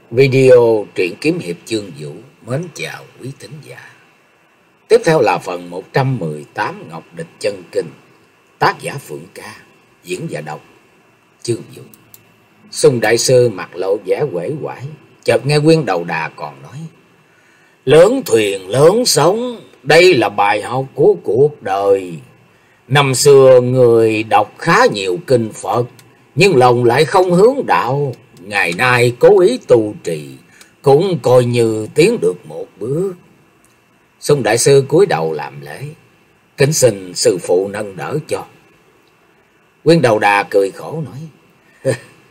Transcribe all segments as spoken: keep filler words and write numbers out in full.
Video truyện kiếm hiệp chương vũ mến chào quý thính giả. Tiếp theo là phần một trăm mười tám Ngọc Địch Chân Kinh, tác giả Phượng Ca, diễn giả đọc chương vũ. Sung đại sư mặt lộ vẻ uể oải, chợt nghe Quyên Đầu Đà còn nói: lớn thuyền lớn sóng, đây là bài học của cuộc đời. Năm xưa người đọc khá nhiều kinh Phật, nhưng lòng lại không hướng đạo. Ngày nay cố ý tu trì, cũng coi như tiến được một bước. Sung đại sư cúi đầu làm lễ, kính xin sư phụ nâng đỡ cho. Quyên Đầu Đà cười khổ nói: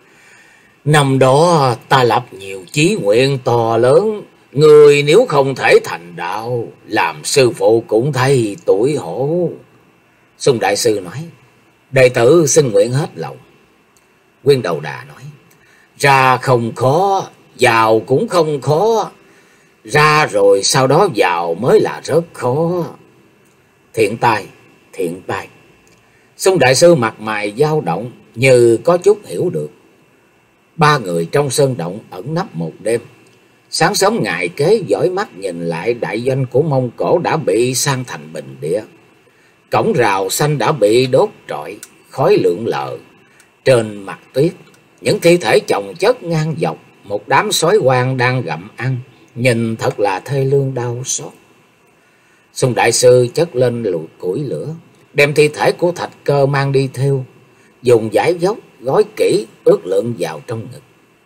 năm đó ta lập nhiều chí nguyện to lớn, người nếu không thể thành đạo, làm sư phụ cũng thấy tủi hổ. Sung đại sư nói: đệ tử xin nguyện hết lòng. Quyên Đầu Đà nói: ra không khó, vào cũng không khó, ra rồi sau đó vào mới là rất khó. Thiện tài, thiện tài. Sung đại sư mặt mày dao động, như có chút hiểu được. Ba người trong sơn động ẩn nấp một đêm. Sáng sớm ngày kế dõi mắt nhìn lại, đại doanh của Mông Cổ đã bị san thành bình địa. Cổng rào xanh đã bị đốt trọi, khói lượn lờ. Trên mặt tuyết, những thi thể chồng chất ngang dọc, một đám sói hoang đang gặm ăn, nhìn thật là thê lương đau xót. Sung đại sư chất lên lụi củi lửa, đem thi thể của Thạch Cơ mang đi theo, dùng vải dốc gói kỹ ướt lượng vào trong ngực.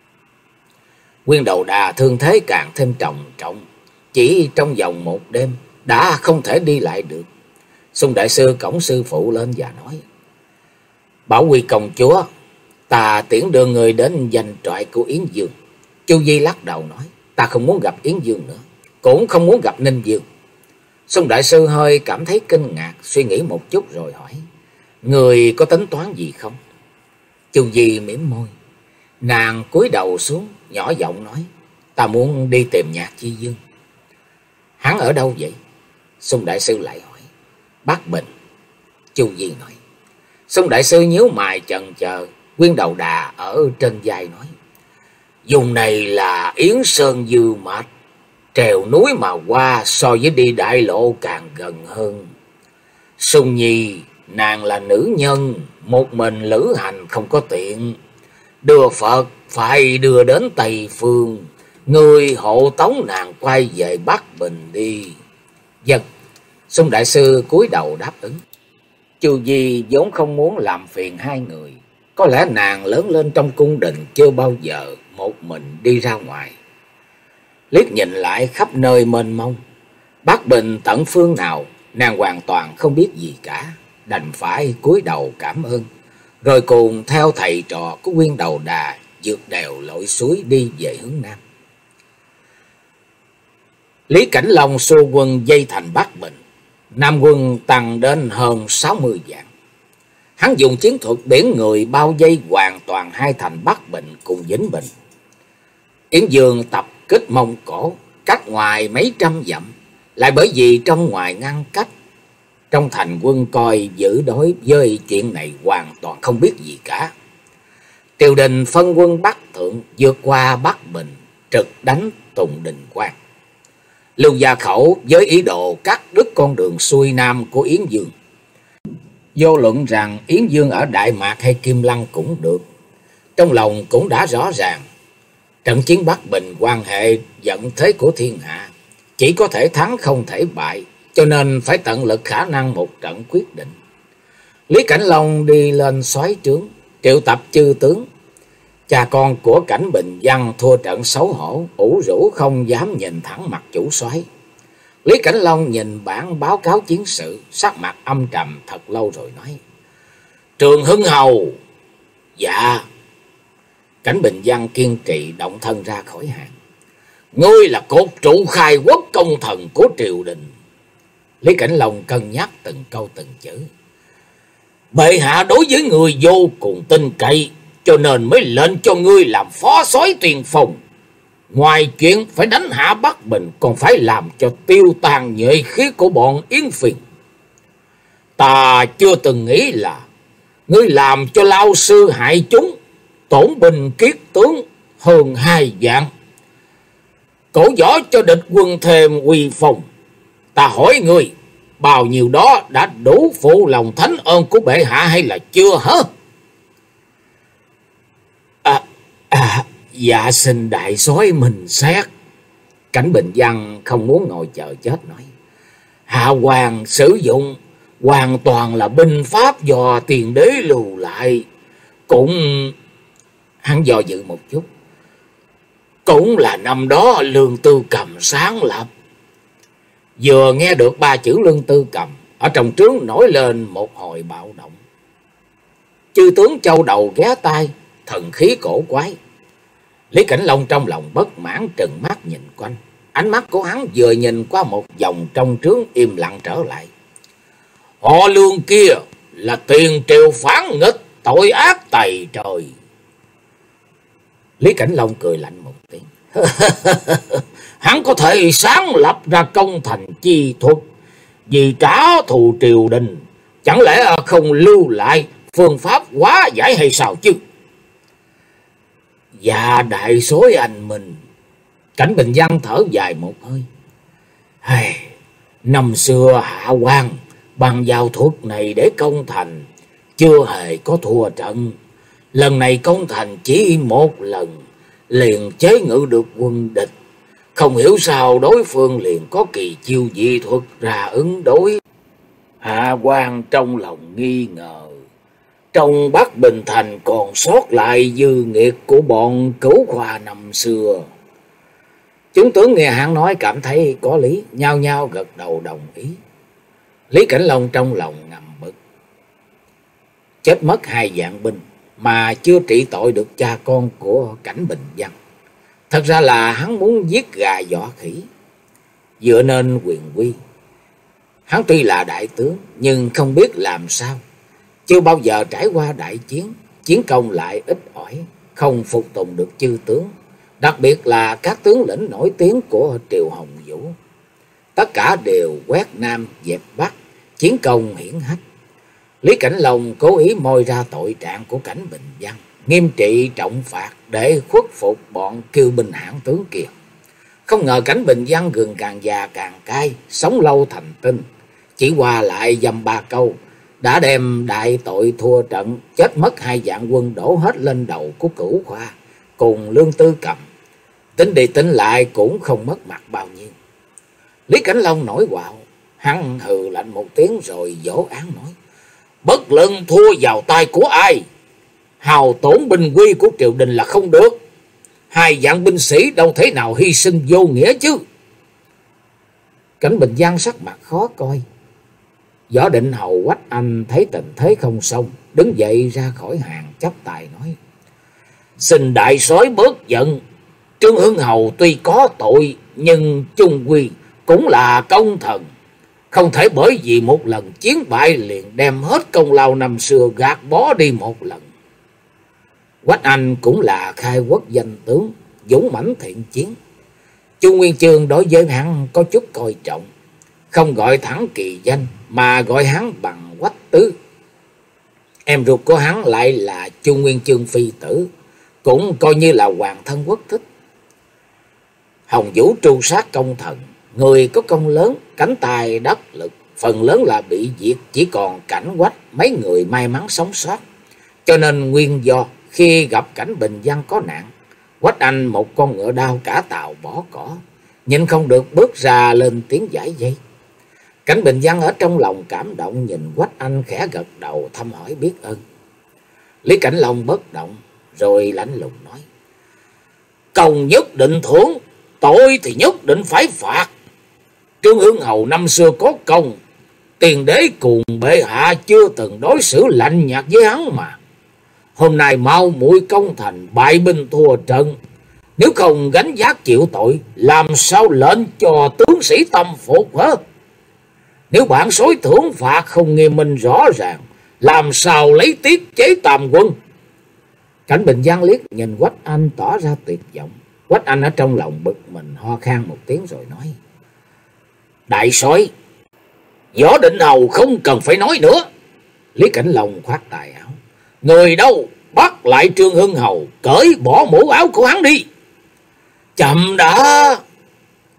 Quyên Đầu Đà thương thế càng thêm trầm trọng, chỉ trong vòng một đêm đã không thể đi lại được. Sung đại sư cõng sư phụ lên và nói: Bảo Quy công chúa, ta tiễn đưa người đến doanh trại của Yến Dương. Chu Di lắc đầu nói: ta không muốn gặp Yến Dương nữa, cũng không muốn gặp Ninh Dương. Sung đại sư hơi cảm thấy kinh ngạc, suy nghĩ một chút rồi hỏi: người có tính toán gì không? Chu Di mỉm môi, nàng cúi đầu xuống, nhỏ giọng nói: ta muốn đi tìm Nhạc Chi Dương. Hắn ở đâu vậy? Sung đại sư lại hỏi. Bắc Bình. Chu Di nói. Sung đại sư nhíu mày chần chờ. Quyên Đầu Đà ở trên vai nói: vùng này là Yến Sơn Dư Mạch, trèo núi mà qua, so với đi đại lộ càng gần hơn. Sung Nhi, nàng là nữ nhân, một mình lữ hành không có tiện. Đưa Phật phải đưa đến Tây Phương, người hộ tống nàng quay về Bắc Bình đi. Dân. Sung đại sư cúi đầu đáp ứng. Chu Di vốn không muốn làm phiền hai người. Có lẽ nàng lớn lên trong cung đình, chưa bao giờ một mình đi ra ngoài. Liếc nhìn lại khắp nơi mênh mông, Bắc Bình tận phương nào nàng hoàn toàn không biết gì cả, đành phải cúi đầu cảm ơn, rồi cùng theo thầy trò của Quyên Đầu Đà vượt đèo lội suối đi về hướng nam. Lý Cảnh Long xua quân vây thành Bắc Bình, Nam quân tăng đến hơn sáu mươi vạn. Hắn dùng chiến thuật biển người bao vây hoàn toàn hai thành Bắc Bình cùng Vĩnh Bình. Yến Dương tập kích Mông Cổ cách ngoài mấy trăm dặm, lại bởi vì trong ngoài ngăn cách, trong thành quân coi giữ đối với chuyện này hoàn toàn không biết gì cả. Triều đình phân quân Bắc Thượng vượt qua Bắc Bình, trực đánh Tùng Đình Quan. Lưu Gia Khẩu với ý đồ cắt đứt con đường xuôi nam của Yến Dương. Vô luận rằng Yến Dương ở Đại Mạc hay Kim Lăng cũng được, trong lòng cũng đã rõ ràng, trận chiến Bắc Bình quan hệ vận thế của thiên hạ, chỉ có thể thắng không thể bại, cho nên phải tận lực khả năng một trận quyết định. Lý Cảnh Long đi lên soái trướng, triệu tập chư tướng. Cha con của Cảnh Bình Văn thua trận xấu hổ, ủ rũ không dám nhìn thẳng mặt chủ soái. Lý Cảnh Long nhìn bản báo cáo chiến sự, sắc mặt âm trầm thật lâu rồi nói: Trường Hưng Hầu. Dạ. Cảnh Bình Văn kiên trì động thân ra khỏi hàng. Ngươi là cột trụ khai quốc công thần của triều đình. Lý Cảnh Long cân nhắc từng câu từng chữ. Bệ hạ đối với người vô cùng tin cậy, cho nên mới lệnh cho ngươi làm phó soái tiền phòng. Ngoài chuyện phải đánh hạ Bắc Bình, còn phải làm cho tiêu tan nhuệ khí của bọn Yến Phiền. Ta chưa từng nghĩ là ngươi làm cho lao sư hại chúng, tổn binh kiết tướng hơn hai vạn, cổ võ cho địch quân thêm uy phong. Ta hỏi ngươi, bao nhiêu đó đã đủ phụ lòng thánh ơn của bệ hạ hay là chưa hả? À, à, dạ xin đại soái mình xét. Cảnh Bình Văn không muốn ngồi chờ chết nói. Hạ hoàng sử dụng hoàn toàn là binh pháp do tiền đế lưu lại. Cũng... Hắn do dự một chút. Cũng là năm đó Lương Tư Cầm sáng lập. Vừa nghe được ba chữ Lương Tư Cầm, ở trong trướng nổi lên một hồi bạo động. Chư tướng châu đầu ghé tai, thần khí cổ quái. Lý Cảnh Long trong lòng bất mãn trừng mắt nhìn quanh. Ánh mắt của hắn vừa nhìn qua một vòng trong trướng im lặng trở lại. Họ Lương kia là tiền triều phản nghịch, tội ác tày trời. Lý Cảnh Long cười lạnh một tiếng. Hắn có thể sáng lập ra công thành chi thuật vì trả thù triều đình, chẳng lẽ không lưu lại phương pháp hóa giải hay sao chứ? Dạ đại soái anh mình. Cảnh Bình Văn thở dài một hơi. Hey, năm xưa Hạ Quan bằng giao thuật này để công thành, chưa hề có thua trận. Lần này công thành chỉ một lần, liền chế ngự được quân địch. Không hiểu sao đối phương liền có kỳ chiêu dị thuật ra ứng đối. Hạ Quan trong lòng nghi ngờ, trong Bắc Bình Thành còn sót lại dư nghiệt của bọn Cửu Khoa năm xưa. Chúng tướng nghe hắn nói cảm thấy có lý, nhao nhao gật đầu đồng ý. Lý Cảnh Long trong lòng ngầm bực. Chết mất hai vạn binh mà chưa trị tội được cha con của Cảnh Bình Văn. Thật ra là hắn muốn giết gà dọa khỉ, dựa nên quyền quy. Hắn tuy là đại tướng nhưng không biết làm sao, chưa bao giờ trải qua đại chiến, chiến công lại ít ỏi, không phục tùng được chư tướng, đặc biệt là các tướng lĩnh nổi tiếng của triều Hồng Vũ. Tất cả đều quét Nam dẹp Bắc, chiến công hiển hách. Lý Cảnh Long cố ý moi ra tội trạng của Cảnh Bình Văn, nghiêm trị trọng phạt để khuất phục bọn kiêu binh hãn tướng kia. Không ngờ Cảnh Bình Văn gừng càng già càng cay, sống lâu thành tinh, chỉ qua lại dăm ba câu đã đem đại tội thua trận, chết mất hai vạn quân đổ hết lên đầu của Cửu Khoa cùng Lương Tư Cầm. Tính đi tính lại cũng không mất mặt bao nhiêu. Lý Cảnh Long nổi quạo, hắn hừ lạnh một tiếng rồi vỗ án nói. Bất luận thua vào tay của ai, hào tổn binh quy của triều đình là không được. Hai vạn binh sĩ đâu thể nào hy sinh vô nghĩa chứ. Cảnh Bình Văn sắc mặt khó coi. Võ Định Hầu Quách Anh thấy tình thế không xong, đứng dậy ra khỏi hàng chắp tay nói. Xin đại soái bớt giận. Trương Hưng Hầu tuy có tội nhưng chung quy cũng là công thần. Không thể bởi vì một lần chiến bại liền đem hết công lao năm xưa gạt bỏ đi một lần. Quách Anh cũng là khai quốc danh tướng, dũng mãnh thiện chiến. Chu Nguyên Chương đối với hắn có chút coi trọng, không gọi thẳng kỳ danh mà gọi hắn bằng Quách Tứ. Em ruột của hắn lại là Chu Nguyên Chương phi tử, cũng coi như là hoàng thân quốc thích. Hồng Vũ tru sát công thần, người có công lớn, cánh tài đắc lực, phần lớn là bị diệt, chỉ còn Cảnh Quách mấy người may mắn sống sót. Cho nên nguyên do khi gặp Cảnh Bình Văn có nạn, Quách Anh một con ngựa đao cả tàu bỏ cỏ, nhìn không được bước ra lên tiếng giải vây. Cảnh Bình Văn ở trong lòng cảm động, nhìn Quách Anh khẽ gật đầu thăm hỏi biết ơn. Lý Cảnh Long bất động rồi lạnh lùng nói. Công nhất định thưởng, tội thì nhất định phải phạt. Trương Hưng Hầu năm xưa có công, tiền đế cùng bệ hạ chưa từng đối xử lạnh nhạt với hắn mà. Hôm nay mau muội công thành, bại binh thua trận, nếu không gánh vác chịu tội, làm sao lệnh cho tướng sĩ tâm phục hả? Nếu bản soái thưởng phạt không nghiêm minh rõ ràng, làm sao lấy tiết chế tam quân? Cảnh Bình Văn liếc nhìn Quách Anh tỏ ra tuyệt vọng. Quách Anh ở trong lòng bực mình, ho khan một tiếng rồi nói. Đại soái, Võ Định Hầu không cần phải nói nữa. Lý Cảnh Long khoát tài áo. Người đâu, bắt lại Trương Hưng Hầu, cởi bỏ mũ áo của hắn đi. Chậm đã.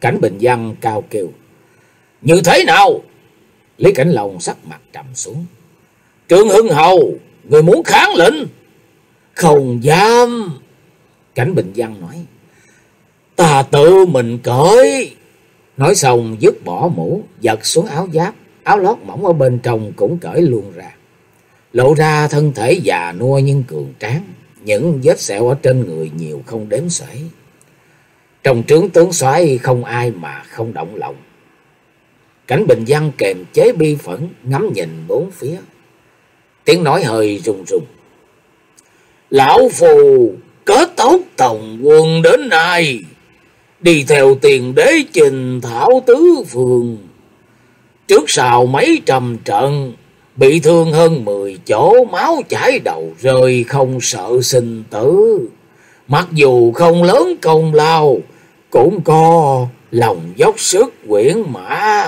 Cảnh Bình Văn cao kêu: Như thế nào? Lý Cảnh Long sắc mặt trầm xuống. Trương Hưng Hầu, người muốn kháng lệnh? Không dám. Cảnh Bình Văn nói: Ta tự mình cởi. Nói xong dứt bỏ mũ, giật xuống áo giáp, áo lót mỏng ở bên trong cũng cởi luôn ra, lộ ra thân thể già nua nhưng cường tráng, những vết sẹo ở trên người nhiều không đếm xuể. Trong trướng tướng soái không ai mà không động lòng. Cảnh Bình Văn kềm chế bi phẫn, ngắm nhìn bốn phía, tiếng nói hơi run run: Lão phù kết tốt tổng quân đến nay, đi theo tiền đế trình thảo tứ phương, trước sau mấy trăm trận, bị thương hơn mười chỗ, máu chảy đầu rơi, không sợ sinh tử. Mặc dù không lớn công lao, cũng có lòng dốc sức quyển mã.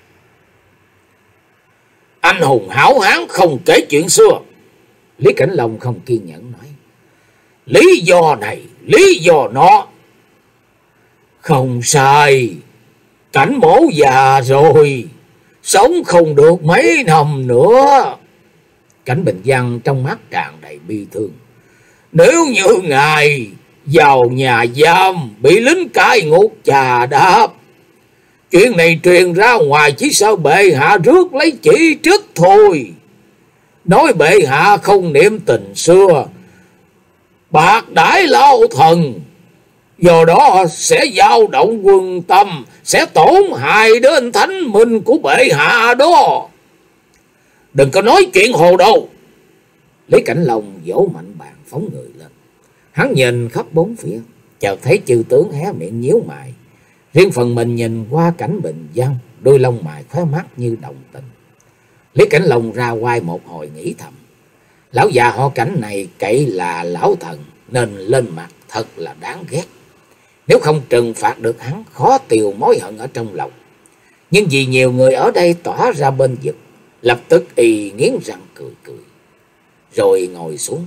Anh hùng hảo hán không kể chuyện xưa. Lý Cảnh Long không kiên nhẫn nói: Lý do này, lý do nọ. Không sai, Cảnh mổ già rồi, sống không được mấy năm nữa. Cảnh Bình Văn trong mắt tràn đầy bi thương. Nếu như ngài vào nhà giam bị lính cai ngục chà đạp, chuyện này truyền ra ngoài chỉ sợ bệ hạ rước lấy chỉ trích thôi. Nói bệ hạ không niệm tình xưa, bạc đãi lão thần, do đó sẽ dao động quân tâm, sẽ tổn hại đến thánh minh của bệ hạ đó. Đừng có nói chuyện hồ đồ. Lý Cảnh Long vỗ mạnh bàn phóng người lên. Hắn nhìn khắp bốn phía, chợt thấy chư tướng hé miệng nhíu mày. Riêng phần mình nhìn qua Cảnh Bình Văn, đôi lông mày khóe mắt như đồng tình. Lý Cảnh Long ra oai một hồi nghĩ thầm: Lão già họ Cảnh này cậy là lão thần, nên lên mặt thật là đáng ghét. Nếu không trừng phạt được hắn, khó tiêu mối hận ở trong lòng. Nhưng vì nhiều người ở đây tỏ ra bên vực, lập tức y nghiến răng cười cười, rồi ngồi xuống.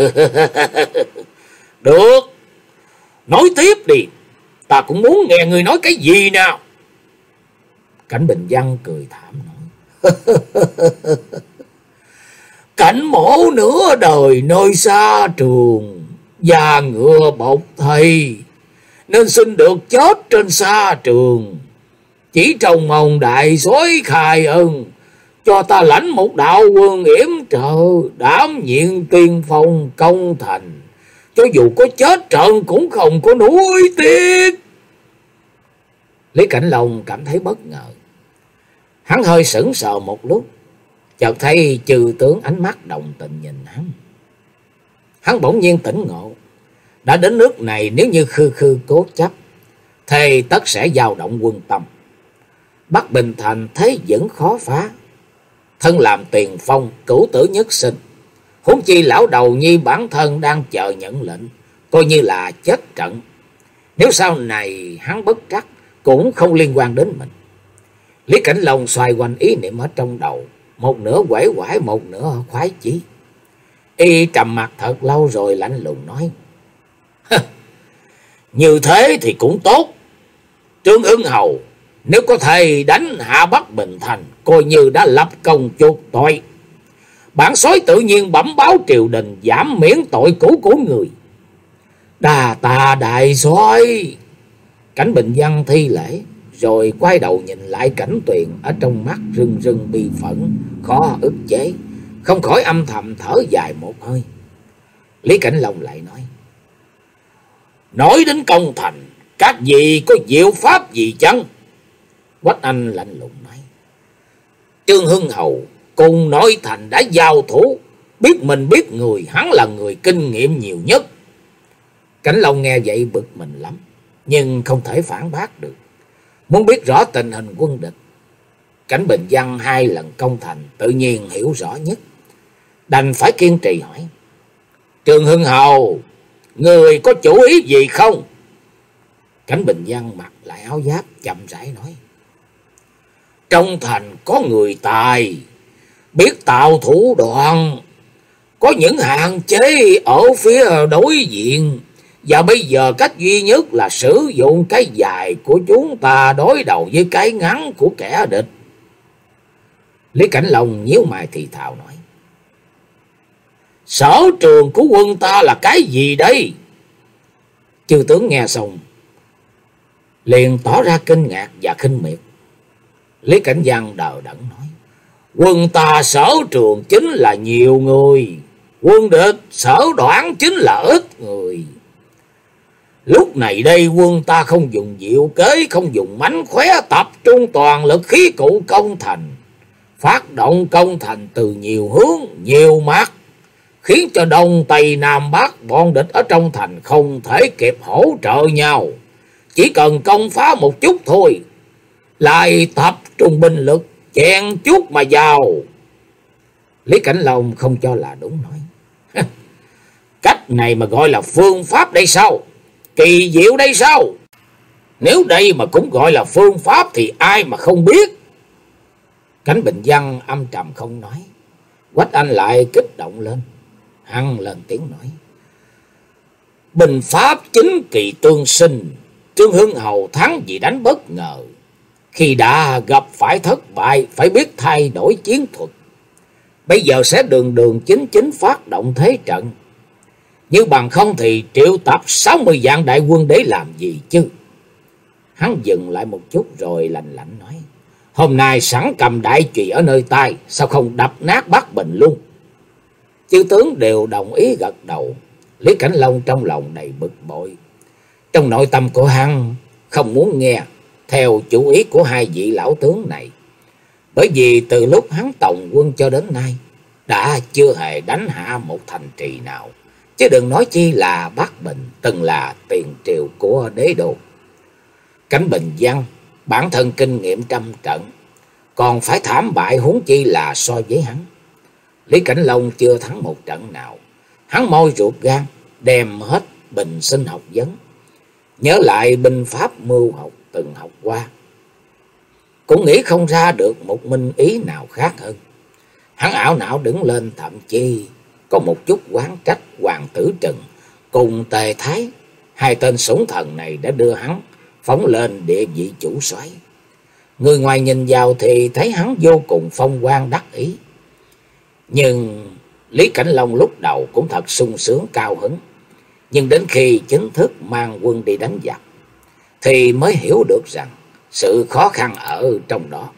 Được, nói tiếp đi, ta cũng muốn nghe người nói cái gì nào. Cảnh Bình Văn cười thảm nói: Cảnh mổ nửa đời nơi xa trường, da ngựa bọc thây, nên xin được chết trên xa trường. Chỉ trông mong đại soái khai ân, cho ta lãnh một đạo quân yểm trợ, đảm nhiệm tiên phong công thành. Cho dù có chết trận cũng không có nuối tiếc. Lý Cảnh Long cảm thấy bất ngờ. Hắn hơi sững sờ một lúc, chợt thấy chư tướng ánh mắt đồng tình nhìn hắn. Hắn bỗng nhiên tỉnh ngộ. Đã đến nước này, nếu như khư khư cố chấp thì tất sẽ dao động quân tâm. Bắc Bình Thành thế vẫn khó phá, thân làm tiền phong cửu tử nhất sinh. Huống chi lão đầu nhi bản thân đang chờ nhận lệnh, coi như là chết trận. Nếu sau này hắn bất trắc cũng không liên quan đến mình. Lý Cảnh Long xoay quanh ý niệm ở trong đầu, một nửa quể quải, một nửa khoái chí. Y trầm mặt thật lâu rồi lạnh lùng nói: Như thế thì cũng tốt. Trương Ưng Hầu, nếu có thể đánh hạ Bắc Bình Thành, coi như đã lập công chuộc tội. Bản soái tự nhiên bẩm báo triều đình giảm miễn tội cũ của người. Đà tạ đại soái. Cảnh Bình Văn thi lễ, rồi quay đầu nhìn lại Cảnh Tuyền, ở trong mắt rưng rưng bi phẫn, khó ức chế, không khỏi âm thầm thở dài một hơi. Lý Cảnh Long lại nói: Nói đến công thành, các vị có diệu pháp gì chăng? Quách Anh lạnh lùng nói: Trương Hưng Hầu cùng Nội Thành đã giao thủ, biết mình biết người, hắn là người kinh nghiệm nhiều nhất. Cảnh Long nghe vậy bực mình lắm, nhưng không thể phản bác được. Muốn biết rõ tình hình quân địch, Cảnh Bình Văn hai lần công thành tự nhiên hiểu rõ nhất, đành phải kiên trì hỏi: Trương Hưng Hầu, người có chủ ý gì không? Cảnh Bình Văn mặc lại áo giáp chậm rãi nói: Trong thành có người tài, biết tạo thủ đoạn, có những hạn chế ở phía đối diện, Và bây giờ cách duy nhất là sử dụng cái dài của chúng ta đối đầu với cái ngắn của kẻ địch. Lý Cảnh Long nhíu mày thì thào nói: Sở trường của quân ta là cái gì đây? Chư tướng nghe xong liền tỏ ra kinh ngạc và khinh miệt. Lý Cảnh Văn đờ đẫn nói: Quân ta sở trường chính là nhiều người, quân địch sở đoản chính là ít người. Lúc này đây quân ta không dùng diệu kế, không dùng mánh khóe, tập trung toàn lực khí cụ công thành, phát động công thành từ nhiều hướng, nhiều mặt, khiến cho Đông Tây Nam Bắc bọn địch ở trong thành không thể kịp hỗ trợ nhau. Chỉ cần công phá một chút thôi, lại tập trung binh lực, chèn chút mà vào. Lý Cảnh Long không cho là đúng nói: Cách này mà gọi là phương pháp đây sao? Kỳ diệu đây sao? Nếu đây mà cũng gọi là phương pháp thì ai mà không biết. Cảnh Bình Văn âm trầm không nói. Quách Anh lại kích động lên, hăng lên tiếng nói: Binh pháp chính kỳ tương sinh, Trương Hưng Hầu thắng vì đánh bất ngờ. Khi đã gặp phải thất bại, phải biết thay đổi chiến thuật. Bây giờ sẽ đường đường chính chính phát động thế trận. Như bằng không thì triệu tập sáu mươi vạn đại quân để làm gì chứ? Hắn dừng lại một chút rồi lạnh lạnh nói: Hôm nay sẵn cầm đại chùy ở nơi tay, sao không đập nát Bắc Bình luôn? Chư tướng đều đồng ý gật đầu. Lý Cảnh Long trong lòng đầy bực bội. Trong nội tâm của hắn không muốn nghe theo chủ ý của hai vị lão tướng này. Bởi vì từ lúc hắn tổng quân cho đến nay đã chưa hề đánh hạ một thành trì nào, chứ đừng nói chi là Bắc Bình từng là tiền triều của đế đô. Cảnh Bình Văn bản thân kinh nghiệm trăm trận, còn phải thảm bại huống chi là so với hắn. Lý Cảnh Long chưa thắng một trận nào. Hắn môi ruột gan đem hết bình sinh học vấn, nhớ lại binh pháp mưu học từng học qua, cũng nghĩ không ra được một minh ý nào khác hơn. Hắn ảo não đứng lên, thậm chí có một chút oán trách Hoàng Tử Trừng cùng Tề Thái, hai tên sủng thần này đã đưa hắn phóng lên địa vị chủ soái. Người ngoài nhìn vào thì thấy hắn vô cùng phong quang đắc ý, nhưng Lý Cảnh Long lúc đầu cũng thật sung sướng cao hứng. Nhưng đến khi chính thức mang quân đi đánh giặc thì mới hiểu được rằng sự khó khăn ở trong đó.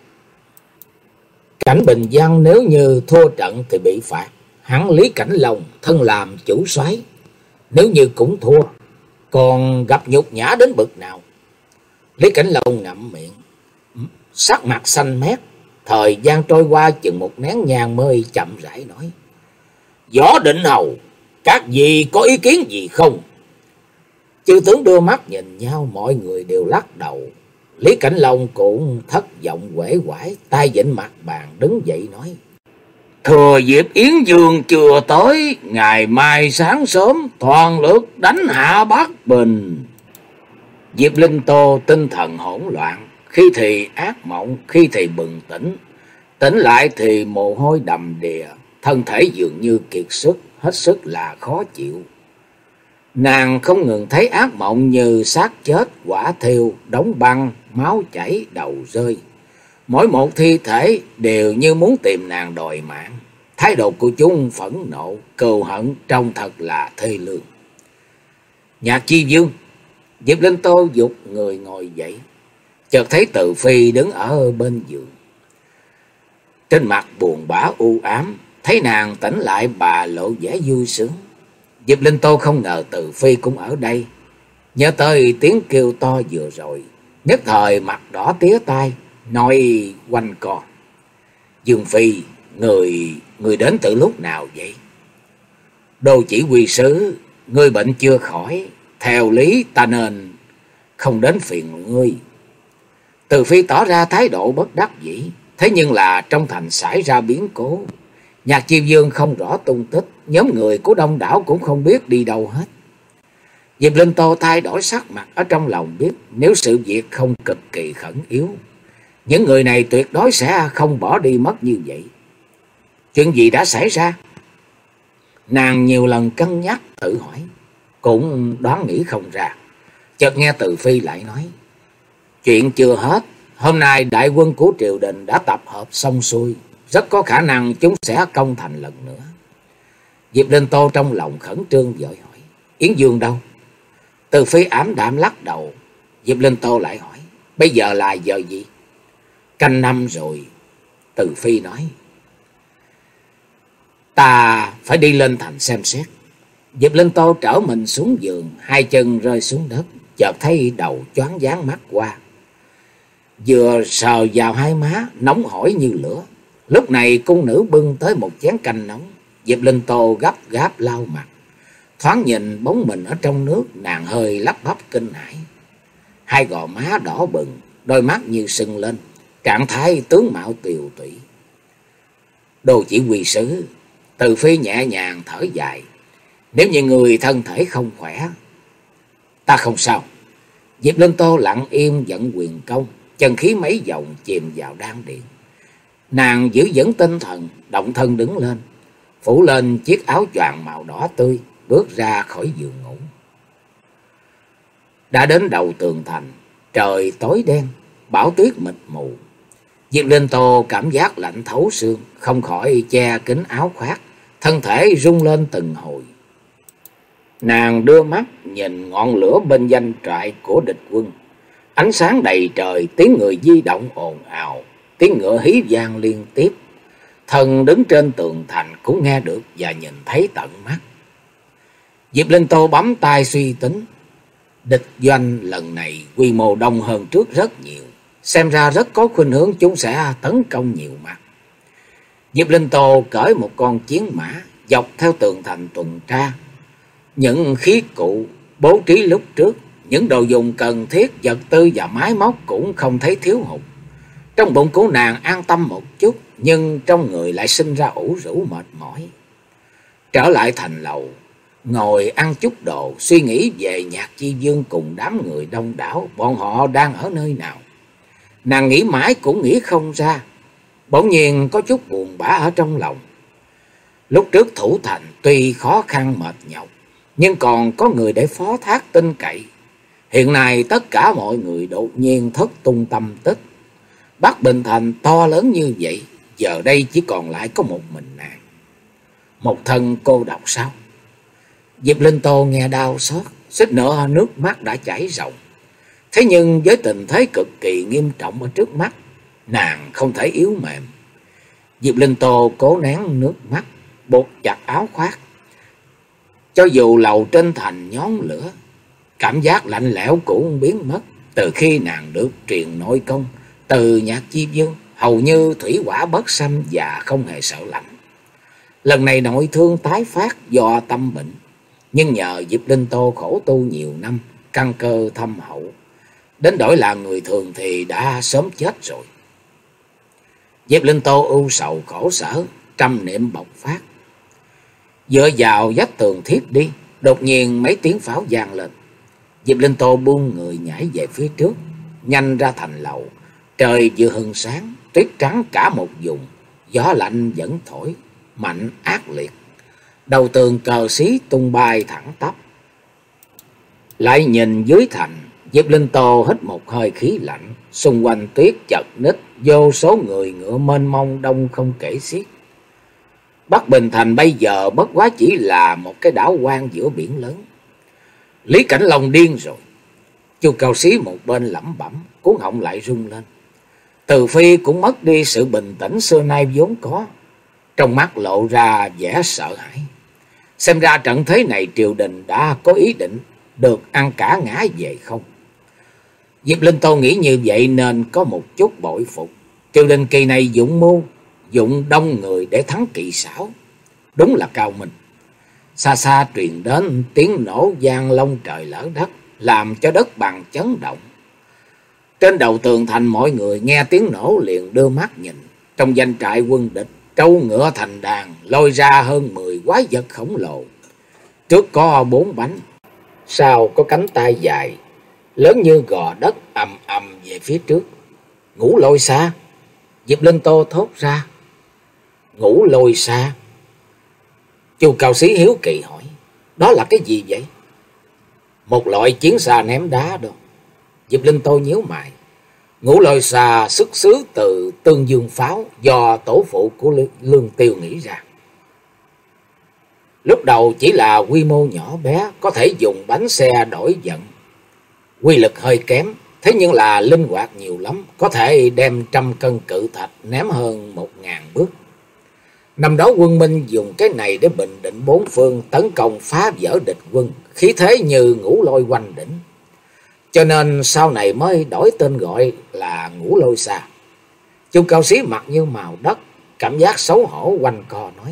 Cảnh Bình Văn nếu như thua trận thì bị phạt. Hắn Lý Cảnh Long thân làm chủ soái, nếu như cũng thua còn gặp nhục nhã đến bực nào? Lý Cảnh Long ngậm miệng, sắc mặt xanh mét. Thời gian trôi qua chừng một nén nhang mới chậm rãi nói: Võ Định Hầu, các vị có ý kiến gì không? Chư tướng đưa mắt nhìn nhau, mọi người đều lắc đầu. Lý Cảnh Long cũng thất vọng uể oải, tay vịn mặt bàn đứng dậy nói: Thừa dịp Yến Dương chưa tới, ngày mai sáng sớm toàn lực đánh hạ Bắc Bình. Diệp Linh Tô tinh thần hỗn loạn, khi thì ác mộng, khi thì bừng tỉnh. Tỉnh lại thì mồ hôi đầm đìa, thân thể dường như kiệt sức, hết sức là khó chịu. Nàng không ngừng thấy ác mộng như xác chết, quả thiêu, đóng băng, máu chảy, đầu rơi. Mỗi một thi thể đều như muốn tìm nàng đòi mạng. Thái độ của chúng phẫn nộ, cừu hận, trông thật là thê lương. Nhạc Chi Vương, Diệp Linh Tô giục người ngồi dậy, chợt thấy Từ Phi đứng ở bên giường, trên mặt buồn bã u ám. Thấy nàng tỉnh lại, bà lộ vẻ vui sướng. Diệp Linh Tô không ngờ Từ Phi cũng ở đây, nhớ tới tiếng kêu to vừa rồi, nhất thời mặt đỏ tía tai, nói quanh co: Dương Phi, người người đến từ lúc nào vậy? Đô chỉ huy sứ, ngươi bệnh chưa khỏi, theo lý ta nên không đến phiền ngươi. Từ Phi tỏ ra thái độ bất đắc dĩ. Thế nhưng là trong thành xảy ra biến cố, Nhạc Chi Vương không rõ tung tích, nhóm người của đông đảo cũng không biết đi đâu hết. Diệp Linh Tô thay đổi sắc mặt, ở trong lòng biết nếu sự việc không cực kỳ khẩn yếu, những người này tuyệt đối sẽ không bỏ đi mất như vậy. Chuyện gì đã xảy ra? Nàng nhiều lần cân nhắc tự hỏi. cũng đoán nghĩ không ra. Chợt nghe Từ Phi lại nói: chuyện chưa hết, hôm nay đại quân của triều đình đã tập hợp xong xuôi, rất có khả năng chúng sẽ công thành lần nữa. Diệp Linh Tô trong lòng khẩn trương vội hỏi: Yến Dương đâu? Từ Phi ảm đạm lắc đầu. Diệp Linh Tô lại hỏi: bây giờ là giờ gì? Canh năm rồi. Từ Phi nói: ta phải đi lên thành xem xét. Diệp Linh Tô trở mình xuống giường, hai chân rơi xuống đất, chợt thấy đầu choáng váng mắt qua. Vừa sờ vào hai má, nóng hổi như lửa. Lúc này cung nữ bưng tới một chén canh nóng. Diệp Linh Tô gấp gáp lau mặt, thoáng nhìn bóng mình ở trong nước, nàng hơi lắp bắp kinh hãi. Hai gò má đỏ bừng, đôi mắt như sưng lên, trạng thái tướng mạo tiều tụy. Đô chỉ huy sứ, Từ Phi nhẹ nhàng thở dài: nếu như người thân thể không khỏe, ta không sao. Diệp Linh Tô lặng im vận quyền công, chân khí mấy vòng chìm vào đan điện. Nàng giữ vững tinh thần, động thân đứng lên, phủ lên chiếc áo choàng màu đỏ tươi, bước ra khỏi giường ngủ. Đã đến đầu tường thành, trời tối đen, bão tuyết mịt mù. Diệp Linh Tô cảm giác lạnh thấu xương, không khỏi che kín áo khoác, thân thể rung lên từng hồi. Nàng đưa mắt nhìn ngọn lửa bên doanh trại của địch quân, ánh sáng đầy trời, tiếng người di động ồn ào, tiếng ngựa hí vang liên tiếp. Thần đứng trên tường thành cũng nghe được và nhìn thấy tận mắt. Diệp Linh Tô bấm tay suy tính, địch doanh lần này quy mô đông hơn trước rất nhiều, xem ra rất có khuynh hướng chúng sẽ tấn công nhiều mặt. Diệp Linh Tô cởi một con chiến mã, dọc theo tường thành tuần tra. Những khí cụ bố trí lúc trước, những đồ dùng cần thiết, vật tư và máy móc cũng không thấy thiếu hụt. Trong bụng của nàng an tâm một chút, nhưng trong người lại sinh ra ủ rũ mệt mỏi. Trở lại thành lầu, ngồi ăn chút đồ, suy nghĩ về Nhạc Chi Dương cùng đám người đông đảo, bọn họ đang ở nơi nào. Nàng nghĩ mãi cũng nghĩ không ra, bỗng nhiên có chút buồn bã ở trong lòng. Lúc trước thủ thành tuy khó khăn mệt nhọc, nhưng còn có người để phó thác tin cậy. Hiện nay tất cả mọi người đột nhiên thất tung tâm tích. Bắc Bình Thành to lớn như vậy, giờ đây chỉ còn lại có một mình nàng, một thân cô độc sao? Diệp Linh Tô nghe đau xót, suýt nữa nước mắt đã chảy ròng. Thế nhưng với tình thế cực kỳ nghiêm trọng ở trước mắt, nàng không thể yếu mềm. Diệp Linh Tô cố nén nước mắt, buộc chặt áo khoác. Cho dù lầu trên thành nhón lửa, cảm giác lạnh lẽo cũng biến mất. Từ khi nàng được truyền nội công từ Nhạc Chi Dương, hầu như thủy hỏa bất xâm và không hề sợ lạnh. Lần này nội thương tái phát do tâm bệnh, nhưng nhờ Diệp Linh Tô khổ tu nhiều năm, căn cơ thâm hậu, đến đổi là người thường thì đã sớm chết rồi. Diệp Linh Tô ưu sầu khổ sở, trăm niệm bộc phát. Dựa vào vách tường thiết đi, đột nhiên mấy tiếng pháo vang lên. Diệp Linh Tô buông người nhảy về phía trước, nhanh ra thành lầu. Trời vừa hừng sáng, tuyết trắng cả một vùng, gió lạnh vẫn thổi mạnh ác liệt. Đầu tường cờ xí tung bay thẳng tắp. Lại nhìn dưới thành, Diệp Linh Tô hít một hơi khí lạnh, xung quanh tuyết chật ních, vô số người ngựa mênh mông đông không kể xiết. Bắc Bình Thành bây giờ bất quá chỉ là một cái đảo hoang giữa biển lớn. Lý Cảnh Long điên rồi. Chu Cao Xí một bên lẩm bẩm, cuốn họng lại rung lên. Từ Phi cũng mất đi sự bình tĩnh xưa nay vốn có, trong mắt lộ ra vẻ sợ hãi. Xem ra trận thế này triều đình đã có ý định được ăn cả ngã về không. Diệp Linh Tô nghĩ như vậy nên có một chút bội phục. Triều đình kỳ này dụng mưu, dụng đông người để thắng kỵ xảo, đúng là cao minh. Xa xa truyền đến tiếng nổ vang long trời lở đất, làm cho đất bằng chấn động. Trên đầu tường thành mọi người nghe tiếng nổ liền đưa mắt nhìn. Trong doanh trại quân địch, trâu ngựa thành đàn, lôi ra hơn mười quái vật khổng lồ. Trước có bốn bánh, sau có cánh tay dài, lớn như gò đất, ầm ầm về phía trước. Ngũ lôi xa. Diệp Linh Tô thốt ra. Ngũ lôi xa. Chu Cao Xí hiếu kỳ hỏi, đó là cái gì vậy? Một loại chiến xa ném đá đó. Diệp Linh Tô nhíu mày. Ngũ lôi xa xuất xứ từ Tương Dương pháo do tổ phụ của Lương Tiêu nghĩ ra. Lúc đầu chỉ là quy mô nhỏ bé, có thể dùng bánh xe đổi vận. Quy lực hơi kém, thế nhưng là linh hoạt nhiều lắm, có thể đem trăm cân cự thạch ném hơn một ngàn bước. Năm đó quân Minh dùng cái này để bình định bốn phương, tấn công phá vỡ địch quân, khí thế như ngũ lôi quanh đỉnh. Cho nên sau này mới đổi tên gọi là ngũ lôi xa. Chu Cao Xí mặt như màu đất, cảm giác xấu hổ quanh co nói.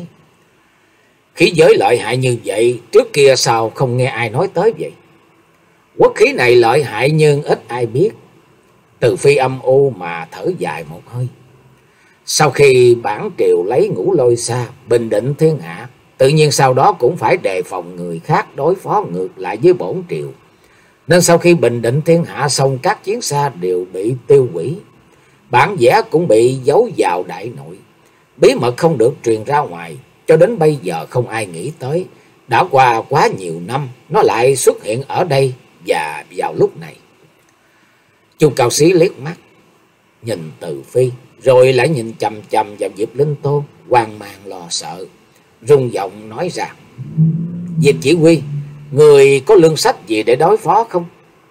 Khí giới lợi hại như vậy, trước kia sao không nghe ai nói tới vậy? Quốc khí này lợi hại nhưng ít ai biết. Từ Phi âm u mà thở dài một hơi. Sau khi bản triều lấy ngũ lôi xa, bình định thiên hạ, tự nhiên sau đó cũng phải đề phòng người khác đối phó ngược lại với bổn triều. Nên sau khi bình định thiên hạ xong, các chiến xa đều bị tiêu hủy. Bản vẽ cũng bị giấu vào đại nội. Bí mật không được truyền ra ngoài, cho đến bây giờ không ai nghĩ tới. Đã qua quá nhiều năm, nó lại xuất hiện ở đây và vào lúc này. Chu Cao Xí liếc mắt, nhìn Từ Phi, rồi lại nhìn chằm chằm vào Diệp Linh Tô, hoang mang lo sợ, rung giọng nói rằng: Diệp chỉ huy, người có lương sách gì để đối phó không?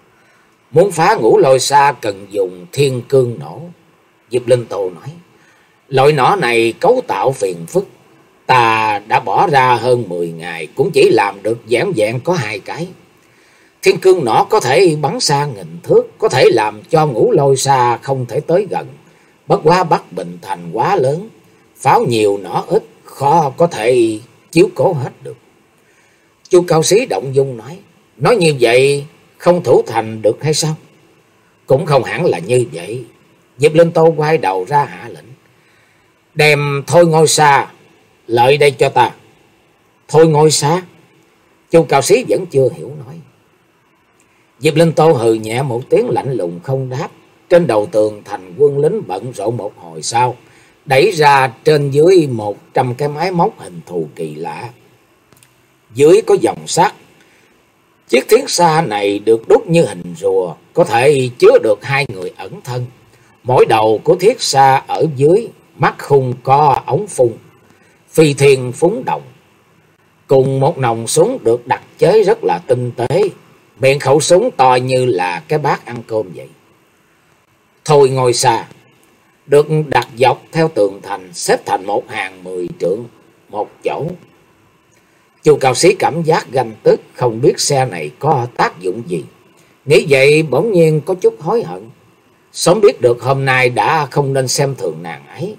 Muốn phá ngũ lôi xa cần dùng thiên cương nổ. Diệp Linh Tô nói: Loại nỏ này cấu tạo phiền phức, ta đã bỏ ra hơn mười ngày cũng chỉ làm được vẻn vẹn có hai cái. Thiên cương nỏ có thể bắn xa nghìn thước, có thể làm cho ngũ lôi xa không thể tới gần. Bất quá Bắc Bình thành quá lớn, pháo nhiều nỏ ít, khó có thể chiếu cố hết được. Chu Cao Xí động dung nói: Nói như vậy không thủ thành được hay sao? Cũng không hẳn là như vậy. Diệp Linh Tô quay đầu ra hạ lệnh: Đem Thôi Ngôi Sa lợi đây cho ta. Thôi Ngôi Sa? Chu Cao Xí vẫn chưa hiểu nói. Diệp Linh Tô hừ nhẹ một tiếng lạnh lùng không đáp. Trên đầu tường thành quân lính bận rộn một hồi sau, đẩy ra trên dưới một trăm cái máy móc hình thù kỳ lạ. Dưới có dòng sắt. Chiếc thiến xa này được đúc như hình rùa, có thể chứa được hai người ẩn thân. Mỗi đầu của thiết xa ở dưới mắt khung có ống phun, phi thiên phúng động. Cùng một nòng súng được đặt chế rất là tinh tế, miệng khẩu súng to như là cái bát ăn cơm vậy. Thôi Ngôi Sa được đặt dọc theo tường thành, xếp thành một hàng mười trượng một chỗ. Chu Cao Xí cảm giác ganh tức, không biết xe này có tác dụng gì. Nghĩ vậy bỗng nhiên có chút hối hận. Sớm biết được hôm nay đã không nên xem thường nàng ấy,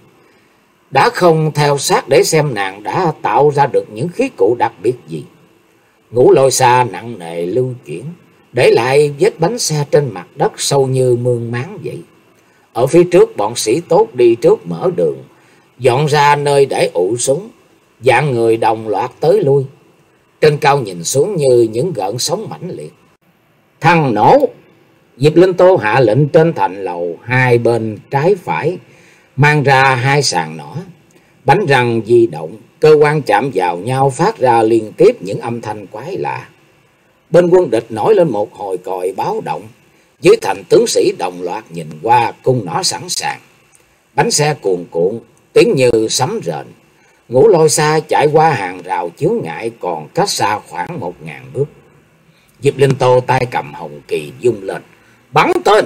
đã không theo sát để xem nàng đã tạo ra được những khí cụ đặc biệt gì. Ngũ lôi xa nặng nề lưu chuyển, để lại vết bánh xe trên mặt đất sâu như mương máng vậy. Ở phía trước bọn sĩ tốt đi trước mở đường, dọn ra nơi để ụ súng, dạng người đồng loạt tới lui. Trên cao nhìn xuống như những gợn sóng mãnh liệt. Thăng nổ! Diệp Linh Tô hạ lệnh trên thành lầu hai bên trái phải mang ra hai sàn nỏ. Bánh răng di động, cơ quan chạm vào nhau phát ra liên tiếp những âm thanh quái lạ. Bên quân địch nổi lên một hồi còi báo động. Dưới thành tướng sĩ đồng loạt nhìn qua, cung nỏ sẵn sàng. Bánh xe cuồn cuộn, tiếng như sấm rền. Ngũ lôi xa chạy qua hàng rào chướng ngại còn cách xa khoảng một ngàn bước. Diệp Linh Tô tay cầm hồng kỳ vung lên, bắn tên.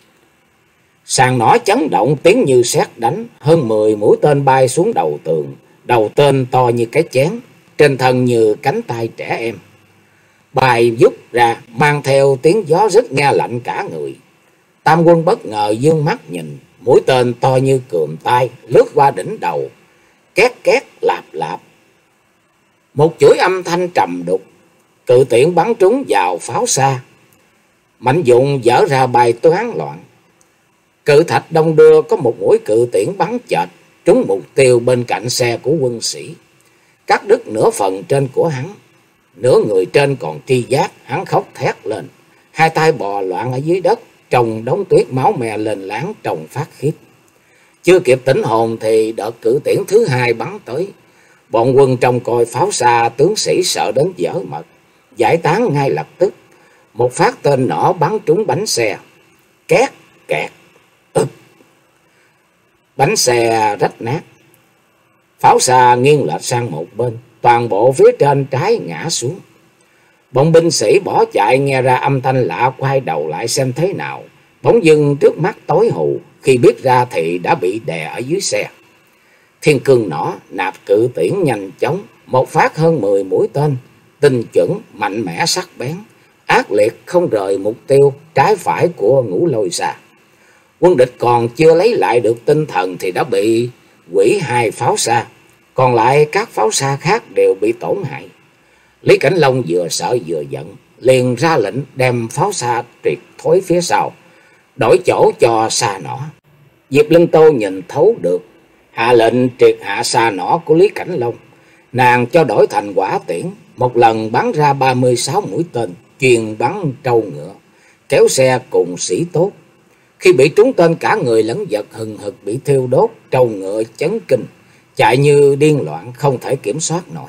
Sàn nỏ chấn động, tiếng như sét đánh, hơn mười mũi tên bay xuống đầu tường. Đầu tên to như cái chén, trên thân như cánh tay trẻ em. Bài vút ra mang theo tiếng gió rít nghe lạnh cả người. Tam quân bất ngờ dương mắt nhìn, mũi tên to như cườm tay lướt qua đỉnh đầu, két két lạp lạp. Một chuỗi âm thanh trầm đục, cự tiễn bắn trúng vào pháo xa. Mạnh dụng dở ra bay toán loạn. Cự thạch đông đưa có một mũi cự tiễn bắn chệch trúng mục tiêu bên cạnh xe của quân sĩ, cắt đứt nửa phần trên của hắn. Nửa người trên còn tri giác, hắn khóc thét lên, hai tay bò loạn ở dưới đất, trong đống tuyết máu me lên láng trông phát khiếp. Chưa kịp tỉnh hồn thì đợt cự tiễn thứ hai bắn tới. Bọn quân trong coi pháo xa tướng sĩ sợ đến dở mật, giải tán ngay lập tức. một phát tên nỏ bắn trúng bánh xe. Két kẹt ực. Bánh xe rách nát. Pháo xa nghiêng lệch sang một bên, toàn bộ phía trên trái ngã xuống. Bọn binh sĩ bỏ chạy nghe ra âm thanh lạ, quay đầu lại xem thế nào. Bỗng dưng trước mắt tối hù, khi biết ra thì đã bị đè ở dưới xe. Thiên cương nỏ nạp cự tiễn nhanh chóng, một phát hơn mười mũi tên, tinh chuẩn, mạnh mẽ, sắc bén, ác liệt, không rời mục tiêu trái phải của Ngũ Lôi Xa. Quân địch còn chưa lấy lại được tinh thần thì đã bị hủy hai pháo xa, còn lại các pháo xa khác đều bị tổn hại. Lý Cảnh Long vừa sợ vừa giận, liền ra lệnh đem pháo xa triệt thối phía sau, đổi chỗ cho xa nỏ. Diệp Linh Tô nhìn thấu được, hạ lệnh triệt hạ xa nỏ của Lý Cảnh Long. Nàng cho đổi thành quả tiễn, một lần bắn ra ba mươi sáu mũi tên, chuyên bắn trâu ngựa, kéo xe cùng sĩ tốt. Khi bị trúng tên, cả người lẫn vật hừng hực bị thiêu đốt, trâu ngựa chấn kinh, chạy như điên loạn, không thể kiểm soát nổi.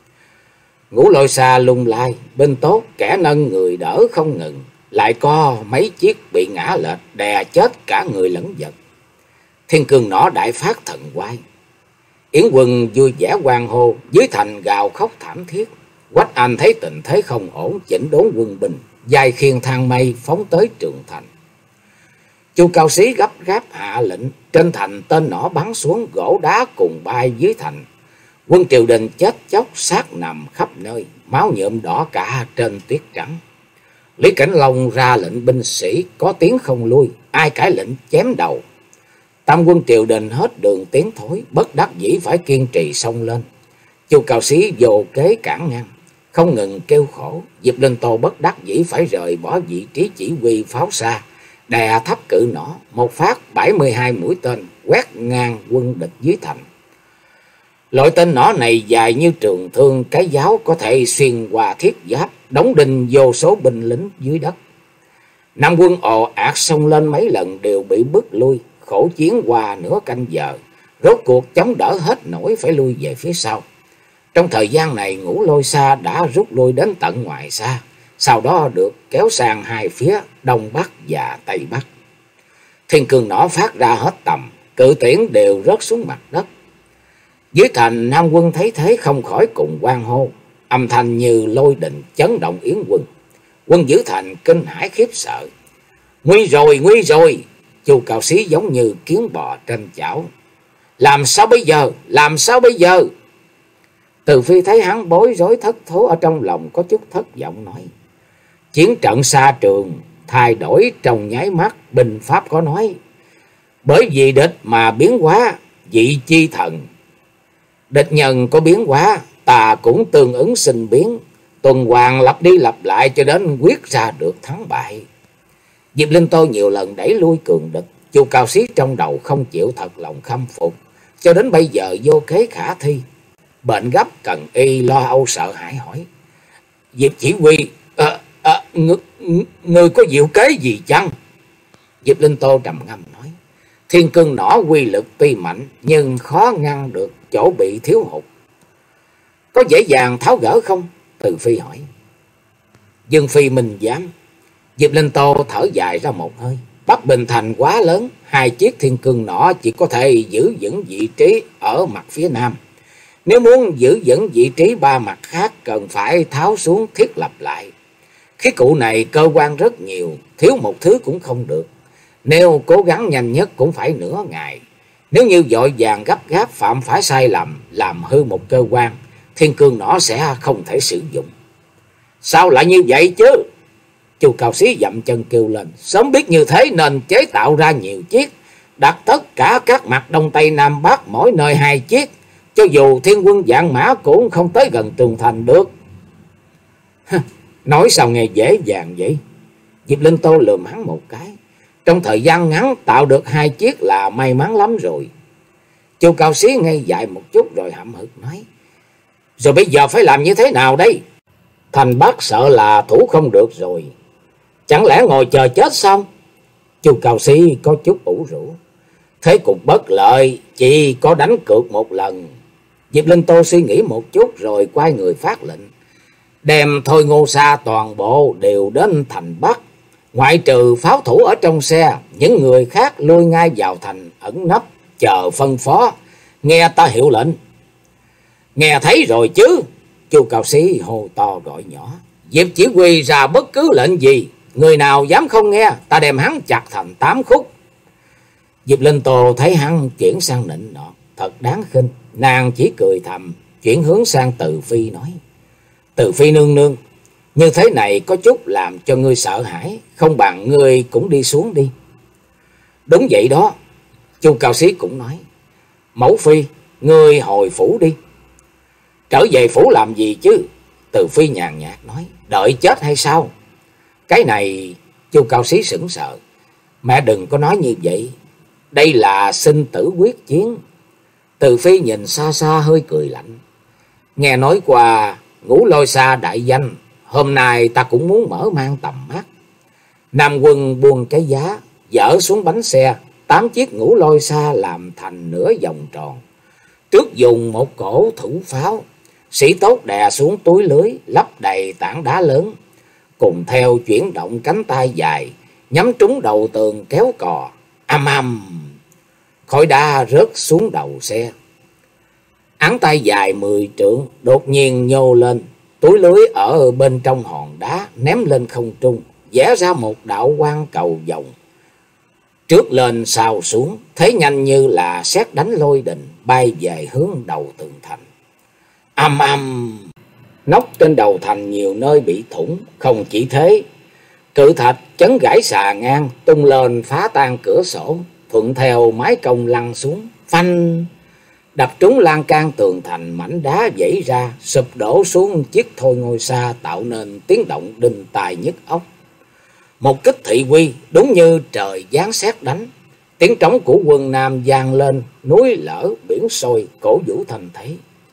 Ngũ Lôi Xa lung lai, bên tốt kẻ nâng người đỡ không ngừng, lại có mấy chiếc bị ngã lệch, đè chết cả người lẫn vật. Thiên cương nỏ đại phát thần quay. Yến Quân vui vẻ hoan hô, dưới thành gào khóc thảm thiết. Quách Anh thấy tình thế không ổn, chỉnh đốn quân binh, dài khiên thang mây phóng tới Trường Thành. Chu Cao Xí gấp gáp hạ lệnh, trên thành tên nỏ bắn xuống, gỗ đá cùng bay dưới thành. Quân triều đình chết chóc xác nằm khắp nơi, máu nhuộm đỏ cả trên tuyết trắng. Lý Cảnh Long ra lệnh binh sĩ có tiếng không lui, ai cãi lệnh chém đầu. Tam quân triều đình hết đường tiến thối, bất đắc dĩ phải kiên trì xông lên. Chu Cao Xí vô kế cản ngăn, không ngừng kêu khổ. Diệp Linh Tô bất đắc dĩ phải rời bỏ vị trí chỉ huy pháo xa, đè thấp cự nỏ, một phát bảy mươi hai mũi tên quét ngang quân địch dưới thành. Loại tên nỏ này dài như trường thương, cái giáo có thể xuyên qua thiết giáp, đóng đinh vô số binh lính dưới đất. Nam quân ồ ạt xông lên mấy lần đều bị bức lui, khổ chiến qua nửa canh giờ, rốt cuộc chống đỡ hết nổi phải lui về phía sau. Trong thời gian này, Ngũ Lôi Xa đã rút lui đến tận ngoài xa, sau đó được kéo sang hai phía đông bắc và tây bắc. Thiên cương nỏ phát ra hết tầm, cự tiễn đều rớt xuống mặt đất. Dưới thành, Nam quân thấy thế không khỏi cùng hoan hô, âm thanh như lôi đình chấn động Yến Quân. Quân giữ thành kinh hãi khiếp sợ. Nguy rồi, nguy rồi! Chu Cao Xí giống như kiến bò trên chảo. Làm sao bây giờ? Làm sao bây giờ? Từ Phi thấy hắn bối rối thất thố, ở trong lòng có chút thất vọng nói: chiến trận xa trường thay đổi trong nháy mắt, binh pháp có nói, bởi vì địch mà biến hóa, vị chi thần. Địch nhân có biến hóa, ta cũng tương ứng sinh biến, tuần hoàn lặp đi lặp lại cho đến quyết ra được thắng bại. Diệp Linh Tô nhiều lần đẩy lui cường địch, Chu Cao Xí trong đầu không chịu thật lòng khâm phục, cho đến bây giờ vô kế khả thi. Bệnh gấp cần y, lo âu sợ hãi hỏi: Diệp chỉ huy, à, à, người, người có diệu kế gì chăng? Diệp Linh Tô trầm ngâm nói: thiên cương nỏ quy lực tuy mạnh, nhưng khó ngăn được chỗ bị thiếu hụt. Có dễ dàng tháo gỡ không? Từ Phi hỏi. Dương Phi mình dám. Diệp Linh Tô thở dài ra một hơi. Bắc Bình thành quá lớn, hai chiếc thiên cương nỏ chỉ có thể giữ vững vị trí ở mặt phía nam. Nếu muốn giữ vững vị trí ba mặt khác, cần phải tháo xuống thiết lập lại. Khí cụ này cơ quan rất nhiều, thiếu một thứ cũng không được. Nếu cố gắng nhanh nhất cũng phải nửa ngày. Nếu như vội vàng gấp gáp phạm phải sai lầm, làm hư một cơ quan, thiên cương nỏ sẽ không thể sử dụng. Sao lại như vậy chứ? Chu Cao Xí dậm chân kêu lên: sớm biết như thế nên chế tạo ra nhiều chiếc, đặt tất cả các mặt đông tây nam bắc mỗi nơi hai chiếc, cho dù thiên quân vạn mã cũng không tới gần tường thành được. Nói sao nghe dễ dàng vậy? Diệp Linh Tô lườm hắn một cái. Trong thời gian ngắn tạo được hai chiếc là may mắn lắm rồi. Chu Cao Xí ngây dại một chút rồi hậm hực nói: rồi bây giờ phải làm như thế nào đây? Thành Bắc sợ là thủ không được rồi. Chẳng lẽ ngồi chờ chết xong? Chu Cao Xí có chút ủ rũ. Thế cục bất lợi, chỉ có đánh cược một lần. Diệp Linh Tô suy nghĩ một chút rồi quay người phát lệnh: đem Thôi Ngô Sa toàn bộ đều đến thành Bắc. Ngoại trừ pháo thủ ở trong xe, những người khác lui ngay vào thành ẩn nấp, chờ phân phó, nghe ta hiệu lệnh. Nghe thấy rồi chứ? Chu Cao Sĩ hô to gọi nhỏ. Diệp chỉ huy ra bất cứ lệnh gì, người nào dám không nghe, ta đem hắn chặt thành tám khúc. Diệp Linh Tô thấy hắn chuyển sang nịnh nọt, thật đáng khinh. Nàng chỉ cười thầm, chuyển hướng sang Từ Phi nói. Từ Phi nương nương, như thế này có chút làm cho ngươi sợ hãi, không bằng ngươi cũng đi xuống đi. Đúng vậy đó, Chu Cao Sĩ cũng nói. Mẫu Phi, ngươi hồi phủ đi. Trở về phủ làm gì chứ? Từ Phi nhàn nhạt nói. Đợi chết hay sao? Cái này Chu Cao Sĩ sững sờ. Mẹ đừng có nói như vậy, đây là sinh tử quyết chiến. Từ Phi nhìn xa xa hơi cười lạnh. Nghe nói qua Ngũ Lôi Sa đại danh, hôm nay ta cũng muốn mở mang tầm mắt. Nam quân buông cái giá, dỡ xuống bánh xe, tám chiếc Ngũ Lôi Sa làm thành nửa vòng tròn. Trước dùng một cổ thủ pháo, sĩ tốt đè xuống túi lưới, lấp đầy tảng đá lớn, cùng theo chuyển động cánh tay dài, nhắm trúng đầu tường kéo cò. Âm âm, khói đá rớt xuống đầu xe. Áng tay dài mười trượng đột nhiên nhô lên, túi lưới ở bên trong hòn đá ném lên không trung, vẽ ra một đạo quang cầu vòng. Trước lên sau xuống, thế nhanh như là sét đánh lôi đình, bay về hướng đầu tường thành. Âm âm, nóc trên đầu thành nhiều nơi bị thủng. Không chỉ thế, cự thạch chấn gãy xà ngang, tung lên phá tan cửa sổ, thuận theo mái cong lăn xuống, phanh đập trúng lan can tường thành. Mảnh đá vẩy ra, sụp đổ xuống chiếc Thôi Ngô Sa, tạo nên tiếng động đinh tai nhức óc. Một kích thị uy, đúng như trời giáng sét đánh. Tiếng trống của quân Nam vang lên, núi lở biển sôi, cổ vũ thành thế.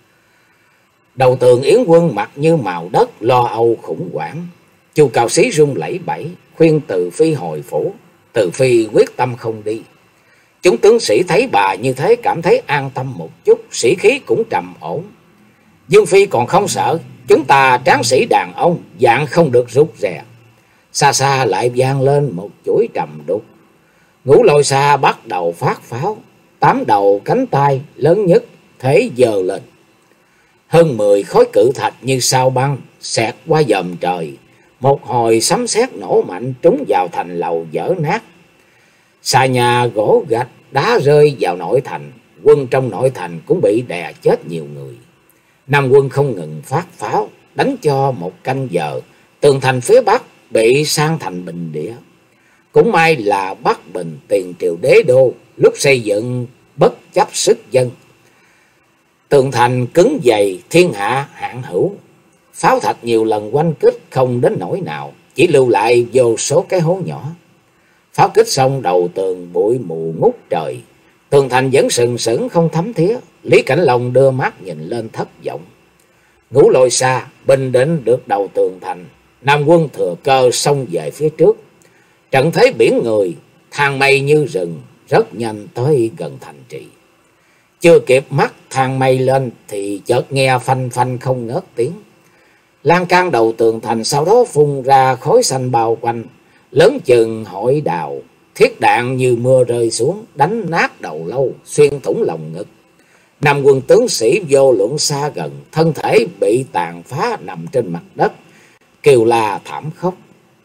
Đầu tường Yến quân mặt như màu đất, lo âu khủng hoảng. Chu Cao Sĩ run lẩy bẩy, khuyên Từ Phi hồi phủ. Từ Phi quyết tâm không đi. Chúng tướng sĩ thấy bà như thế cảm thấy an tâm một chút, sĩ khí cũng trầm ổn. Dương Phi còn không sợ, chúng ta tráng sĩ đàn ông, dạng không được rụt rè. Xa xa lại vang lên một chuỗi trầm đục. Ngũ Lôi Sa bắt đầu phát pháo, tám đầu cánh tay lớn nhất thế giơ lên. Hơn mười khối cự thạch như sao băng xẹt qua dòm trời. Một hồi sấm sét nổ mạnh trúng vào thành lầu vỡ nát. Xà nhà gỗ gạch đá rơi vào nội thành. Quân trong nội thành cũng bị đè chết nhiều người. Nam quân không ngừng phát pháo, đánh cho một canh giờ. Tường thành phía bắc bị san thành bình địa. Cũng may là Bắc Bình tiền triều đế đô lúc xây dựng bất chấp sức dân. Tường thành cứng dày, thiên hạ hạn hữu. Pháo thạch nhiều lần oanh kích không đến nỗi nào, chỉ lưu lại vô số cái hố nhỏ. Pháo kích xong đầu tường bụi mù ngút trời. Tường thành vẫn sừng sững không thấm thía. Lý Cảnh Long đưa mắt nhìn lên thất vọng. Ngũ Lôi Sa bình định được đầu tường thành. Nam quân thừa cơ xông về phía trước. Trận thế biển người, thang mây như rừng, rất nhanh tới gần thành trì. Chưa kịp mắt thang mây lên thì chợt nghe phanh phanh không ngớt tiếng. Lan can đầu tường thành sau đó phun ra khói xanh bao quanh, lớn chừng hội đào. Thiết đạn như mưa rơi xuống, đánh nát đầu lâu, xuyên thủng lòng ngực. Nam quân tướng sĩ vô luận xa gần, thân thể bị tàn phá nằm trên mặt đất, kêu la thảm khóc.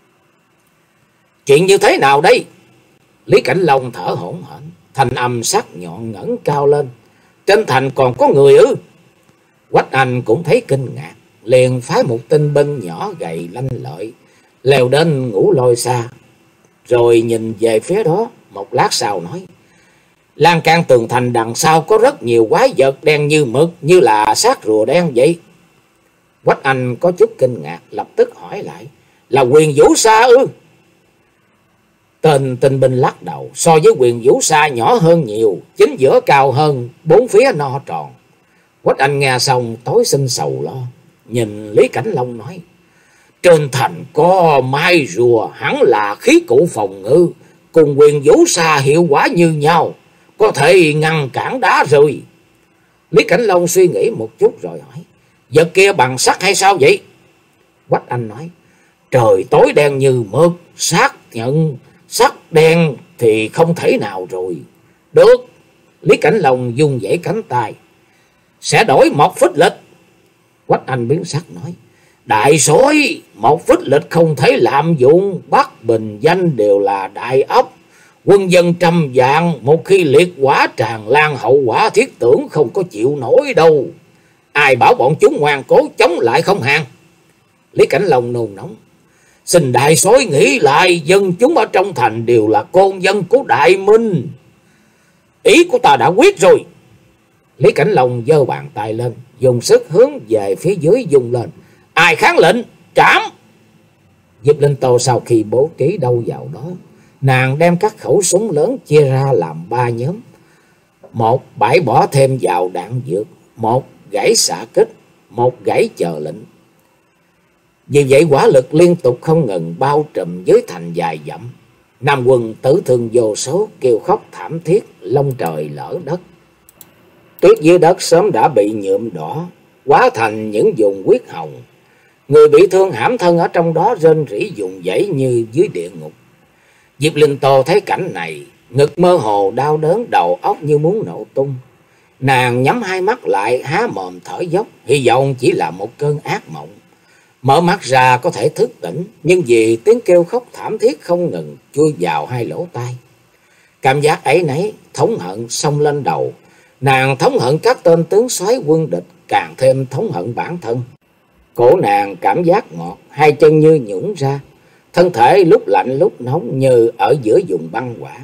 Chuyện như thế nào đây? Lý Cảnh Long thở hổn hển, thanh âm sắc nhọn ngẩng cao lên. Trên thành còn có người ư? Quách Anh cũng thấy kinh ngạc, liền phái một tinh binh nhỏ gầy lanh lợi leo đến Ngũ Lôi Sa, rồi nhìn về phía đó. Một lát sau nói: lan can tường thành đằng sau có rất nhiều quái vật đen như mực, như là xác rùa đen vậy. Quách Anh có chút kinh ngạc, lập tức hỏi lại: là Quyền Vũ Sa ư? Tên tinh binh lắc đầu: so với Quyền Vũ Sa nhỏ hơn nhiều, chính giữa cao hơn, bốn phía no tròn. Quách Anh nghe xong tối sinh sầu lo, nhìn Lý Cảnh Long nói: trên thành có mai rùa, hẳn là khí cụ phòng ngự, cùng Quyền Vũ Sa hiệu quả như nhau, có thể ngăn cản đá rơi. Lý Cảnh Long suy nghĩ một chút rồi hỏi: vật kia bằng sắt hay sao vậy? Quách Anh nói: Trời tối đen như mực, xác nhận sắc đen thì không thể nào rồi. Được. Lý Cảnh Long dung dãy cánh tay: Sẽ đổi một phích lịch. Quách Anh biến sắc nói: Đại soái, một phích lịch không thể lạm dụng, Bắc Bình danh đều là đại ấp, quân dân trăm vạn, một khi liệt hỏa tràn lan, hậu quả thiết tưởng không có chịu nổi đâu. Ai bảo bọn chúng ngoan cố chống lại không hàng? Lý Cảnh Long nôn nóng: Xin đại soái nghĩ lại, dân chúng ở trong thành đều là con dân của Đại Minh. Ý của ta đã quyết rồi. Lý Cảnh Long giơ bàn tay lên, dùng sức hướng về phía dưới dùng lên: Ai kháng lệnh, trảm! Diệp Linh Tô sau khi bố trí đâu vào đó, nàng đem các khẩu súng lớn chia ra làm ba nhóm. Một bãi bỏ thêm vào đạn dược, một gãy xạ kích, một gãy chờ lệnh. Vì vậy hỏa lực liên tục không ngừng bao trùm dưới thành dài dặm. Nam quân tử thương vô số, kêu khóc thảm thiết, lông trời lở đất. Tuyết dưới đất sớm đã bị nhuộm đỏ, hóa thành những vùng huyết hồng. Người bị thương hãm thân ở trong đó rên rỉ vùng vẫy như dưới địa ngục. Diệp Linh Tô thấy cảnh này, ngực mơ hồ đau đớn, đầu óc như muốn nổ tung. Nàng nhắm hai mắt lại, há mồm thở dốc, hy vọng chỉ là một cơn ác mộng. Mở mắt ra có thể thức tỉnh, nhưng vì tiếng kêu khóc thảm thiết không ngừng chui vào hai lỗ tai. Cảm giác ấy nấy, thống hận xông lên đầu. Nàng thống hận các tên tướng soái quân địch, càng thêm thống hận bản thân. Cổ nàng cảm giác ngọt, hai chân như nhũn ra, thân thể lúc lạnh lúc nóng như ở giữa vùng băng quả.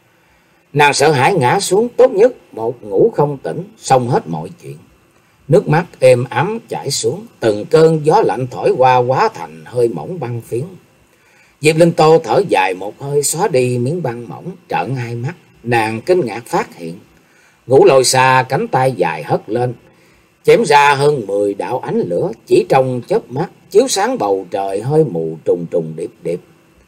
Nàng sợ hãi ngã xuống, tốt nhất một ngủ không tỉnh, xong hết mọi chuyện. Nước mắt êm ấm chảy xuống, từng cơn gió lạnh thổi qua hóa thành hơi mỏng băng phiến. Diệp Linh Tô thở dài một hơi, xóa đi miếng băng mỏng, trợn hai mắt. Nàng kinh ngạc phát hiện Ngũ Lôi Xa cánh tay dài hất lên, chém ra hơn mười đạo ánh lửa, chỉ trong chớp mắt chiếu sáng bầu trời hơi mù trùng trùng điệp điệp.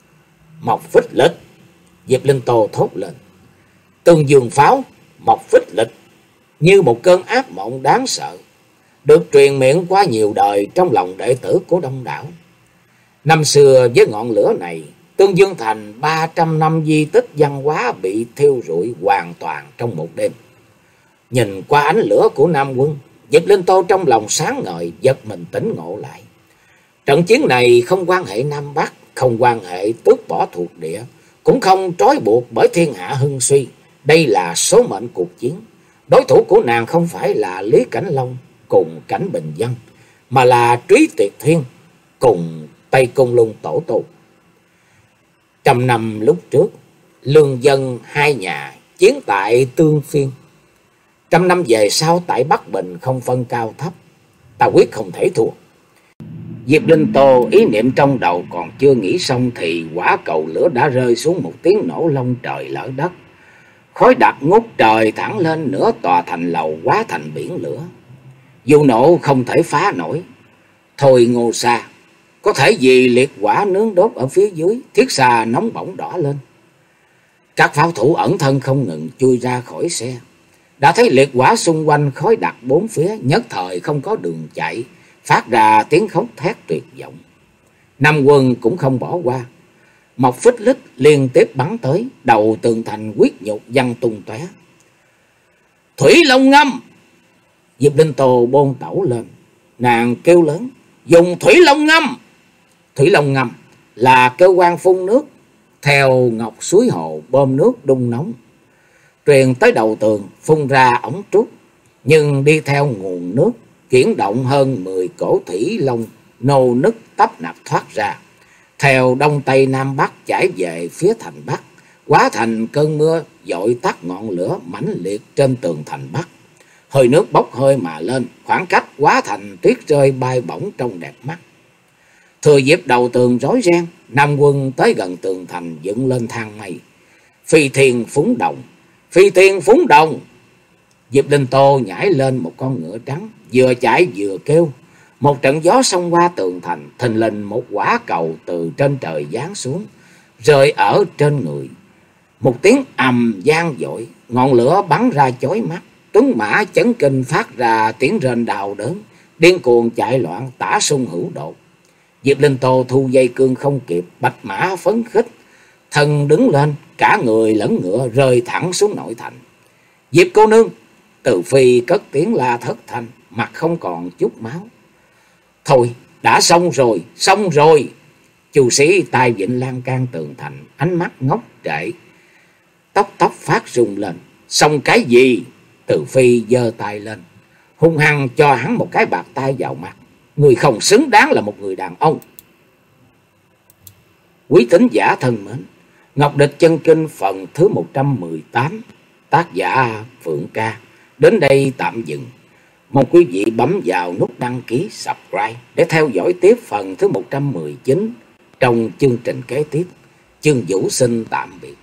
Một phích lịch! Diệp Linh Tô thốt lên. Tương dương pháo, một phích lịch, như một cơn ác mộng đáng sợ, được truyền miệng qua nhiều đời trong lòng đệ tử của đông đảo. Năm xưa với ngọn lửa này, Tương Dương Thành ba trăm năm di tích văn hóa bị thiêu rụi hoàn toàn trong một đêm. Nhìn qua ánh lửa của Nam quân, Diệp Linh Tô trong lòng sáng ngời, giật mình tỉnh ngộ lại. Trận chiến này không quan hệ Nam Bắc, không quan hệ tước bỏ thuộc địa, cũng không trói buộc bởi thiên hạ hưng suy. Đây là số mệnh cuộc chiến. Đối thủ của nàng không phải là Lý Cảnh Long cùng Cảnh Bình Dân, mà là Trí Tiệt Thiên cùng Tây Cung Lung Tổ Tu. Trăm năm lúc trước, lương dân hai nhà chiến tại Tương Phiên. Trăm năm về sau tại Bắc Bình không phân cao thấp, ta quyết không thể thua. Diệp Linh Tô ý niệm trong đầu còn chưa nghĩ xong thì quả cầu lửa đã rơi xuống, một tiếng nổ long trời lở đất. Khói đặc ngút trời thẳng lên, nửa tòa thành lầu hóa thành biển lửa. Dù nổ không thể phá nổi. Thôi Ngô Sa, có thể vì liệt quả nướng đốt ở phía dưới, thiết xa nóng bỏng đỏ lên. Các pháo thủ ẩn thân không ngừng chui ra khỏi xe. Đã thấy liệt quả xung quanh khói đặc bốn phía, nhất thời không có đường chạy, phát ra tiếng khóc thét tuyệt vọng. Nam quân cũng không bỏ qua. Một phích lít liên tiếp bắn tới, đầu tường thành quyết nhục văng tung tóe. Thủy Long Ngâm! Diệp Linh Tô bôn tẩu lên, nàng kêu lớn: Dùng Thủy Long Ngâm! Thủy Long Ngâm là cơ quan phun nước theo ngọc suối hồ bơm nước đun nóng, truyền tới đầu tường, phun ra ống trúc, nhưng đi theo nguồn nước chuyển động hơn mười cổ thủy long nô nức tấp nập thoát ra, theo đông tây nam bắc chảy về phía thành Bắc, hóa thành cơn mưa dội tắt ngọn lửa mãnh liệt trên tường thành Bắc. Hơi nước bốc hơi mà lên, khoảng cách hóa thành tuyết rơi bay bổng trông đẹp mắt. Thừa dịp đầu tường rối ren, Nam quân tới gần tường thành dựng lên thang mây. Phi thiên phúng đồng, phi thiên phúng đồng. Diệp Linh Tô nhảy lên một con ngựa trắng, vừa chạy vừa kêu. Một trận gió xông qua tường thành, thình lình một quả cầu từ trên trời giáng xuống, rơi ở trên người. Một tiếng ầm vang dội, ngọn lửa bắn ra chói mắt. Tuấn mã chấn kinh phát ra tiếng rên đau đớn, điên cuồng chạy loạn tả sung hữu đột. Diệp Linh Tô thu dây cương không kịp, bạch mã phấn khích, thân đứng lên, cả người lẫn ngựa rơi thẳng xuống nội thành. Diệp cô nương! Từ Phi cất tiếng la thất thanh, mặt không còn chút máu. Thôi, đã xong rồi, xong rồi! Chu sĩ tay vịn lan can tường thành, ánh mắt ngốc trệ, tóc tóc phát rung lên. Xong cái gì? Từ Phi giơ tay lên, hung hăng cho hắn một cái bạt tay vào mặt. Người không xứng đáng là một người đàn ông. Quý thính giả thân mến, Ngọc Địch Chân Kinh phần thứ một trăm mười tám, tác giả Phượng Ca đến đây tạm dừng. Mong quý vị bấm vào nút đăng ký subscribe để theo dõi tiếp phần thứ một trăm mười chín trong chương trình kế tiếp. Chương Vũ xin tạm biệt.